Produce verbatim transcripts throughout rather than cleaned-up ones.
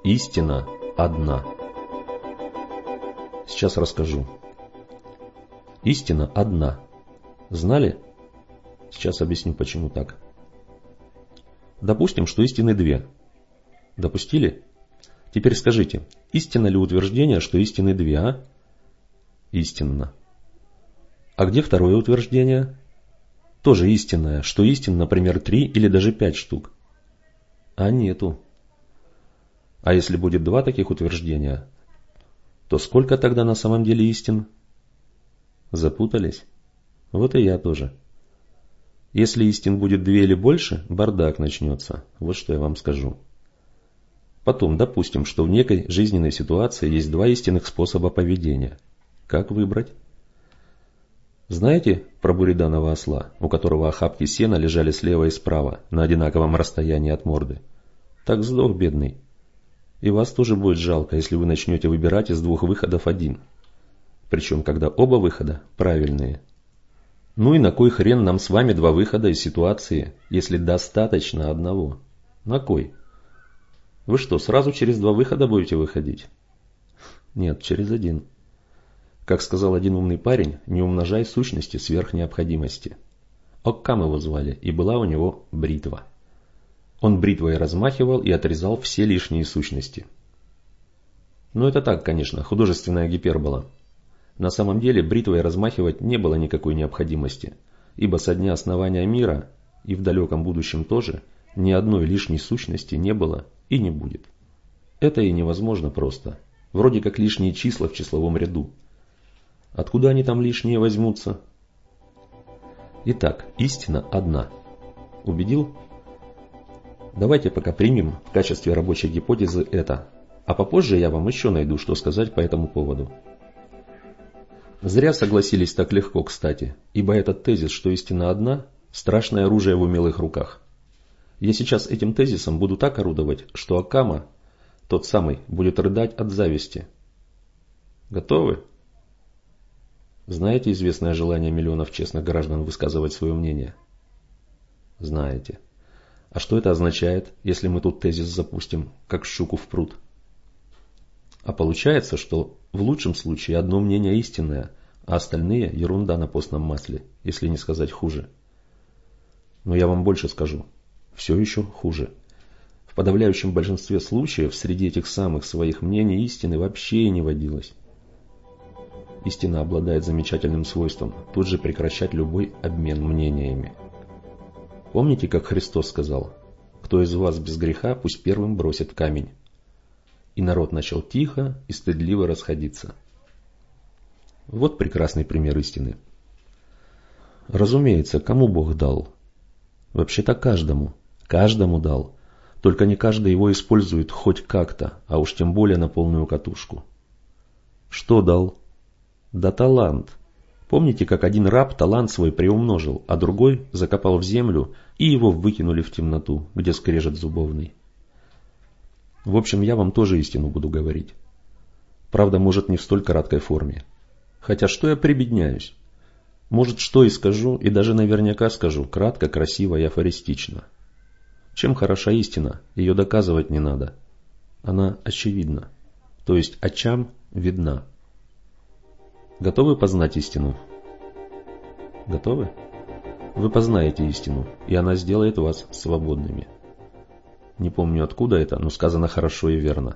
Истина одна. Сейчас расскажу. Истина одна. Знали? Сейчас объясню, почему так. Допустим, что истины две. Допустили? Теперь скажите, истинно ли утверждение, что истины две, а? Истинно. А где второе утверждение? Тоже истинное, что истин, например, три или даже пять штук. А нету. А если будет два таких утверждения, то сколько тогда на самом деле истин? Запутались? Вот и я тоже. Если истин будет две или больше, бардак начнется. Вот что я вам скажу. Потом, допустим, что в некой жизненной ситуации есть два истинных способа поведения. Как выбрать? Знаете про буриданова осла, у которого охапки сена лежали слева и справа, на одинаковом расстоянии от морды? Так сдох бедный. И вас тоже будет жалко, если вы начнете выбирать из двух выходов один. Причем, когда оба выхода правильные. Ну и на кой хрен нам с вами два выхода из ситуации, если достаточно одного? На кой? Вы что, сразу через два выхода будете выходить? Нет, через один. Как сказал один умный парень, не умножай сущности сверх необходимости. Оккам его звали, и была у него бритва. Он бритвой размахивал и отрезал все лишние сущности. Ну это так, конечно, художественная гипербола. На самом деле бритвой размахивать не было никакой необходимости, ибо со дня основания мира, и в далеком будущем тоже, ни одной лишней сущности не было и не будет. Это и невозможно просто. Вроде как лишние числа в числовом ряду. Откуда они там лишние возьмутся? Итак, истина одна. Убедил? Давайте пока примем в качестве рабочей гипотезы это, а попозже я вам еще найду, что сказать по этому поводу. Зря согласились так легко, кстати, ибо этот тезис, что истина одна, страшное оружие в умелых руках. Я сейчас этим тезисом буду так орудовать, что Оккама, тот самый, будет рыдать от зависти. Готовы? Знаете известное желание миллионов честных граждан высказывать свое мнение? Знаете. А что это означает, если мы тут тезис запустим, как щуку в пруд? А получается, что в лучшем случае одно мнение истинное, а остальные ерунда на постном масле, если не сказать хуже. Но я вам больше скажу. Все еще хуже. В подавляющем большинстве случаев среди этих самых своих мнений истины вообще и не водилось. Истина обладает замечательным свойством тут же прекращать любой обмен мнениями. Помните, как Христос сказал: «Кто из вас без греха, пусть первым бросит камень». И народ начал тихо и стыдливо расходиться. Вот прекрасный пример истины. Разумеется, кому Бог дал? Вообще-то каждому. Каждому дал. Только не каждый его использует хоть как-то, а уж тем более на полную катушку. Что дал? Да талант. Помните, как один раб талант свой приумножил, а другой закопал в землю и его выкинули в темноту, где скрежет зубовный? В общем, я вам тоже истину буду говорить. Правда, может, не в столь краткой форме. Хотя что я прибедняюсь? Может, что и скажу, и даже наверняка скажу, кратко, красиво и афористично. Чем хороша истина, ее доказывать не надо. Она очевидна, то есть очам видна. Готовы познать истину? Готовы? Вы познаете истину, и она сделает вас свободными. Не помню, откуда это, но сказано хорошо и верно.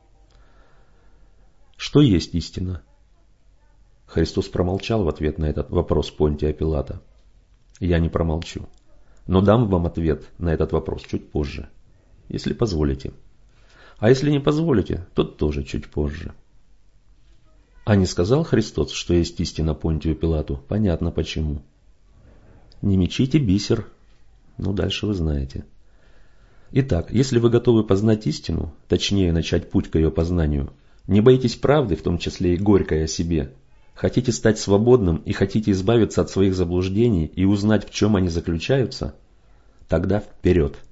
Что есть истина? Христос промолчал в ответ на этот вопрос Понтия Пилата. Я не промолчу, но дам вам ответ на этот вопрос чуть позже, если позволите. А если не позволите, то тоже чуть позже. А не сказал Христос, что есть истина Понтию Пилату? Понятно почему. Не мечите бисер. Ну, дальше вы знаете. Итак, если вы готовы познать истину, точнее начать путь к ее познанию, не боитесь правды, в том числе и горькой о себе, хотите стать свободным и хотите избавиться от своих заблуждений и узнать, в чем они заключаются, тогда вперед.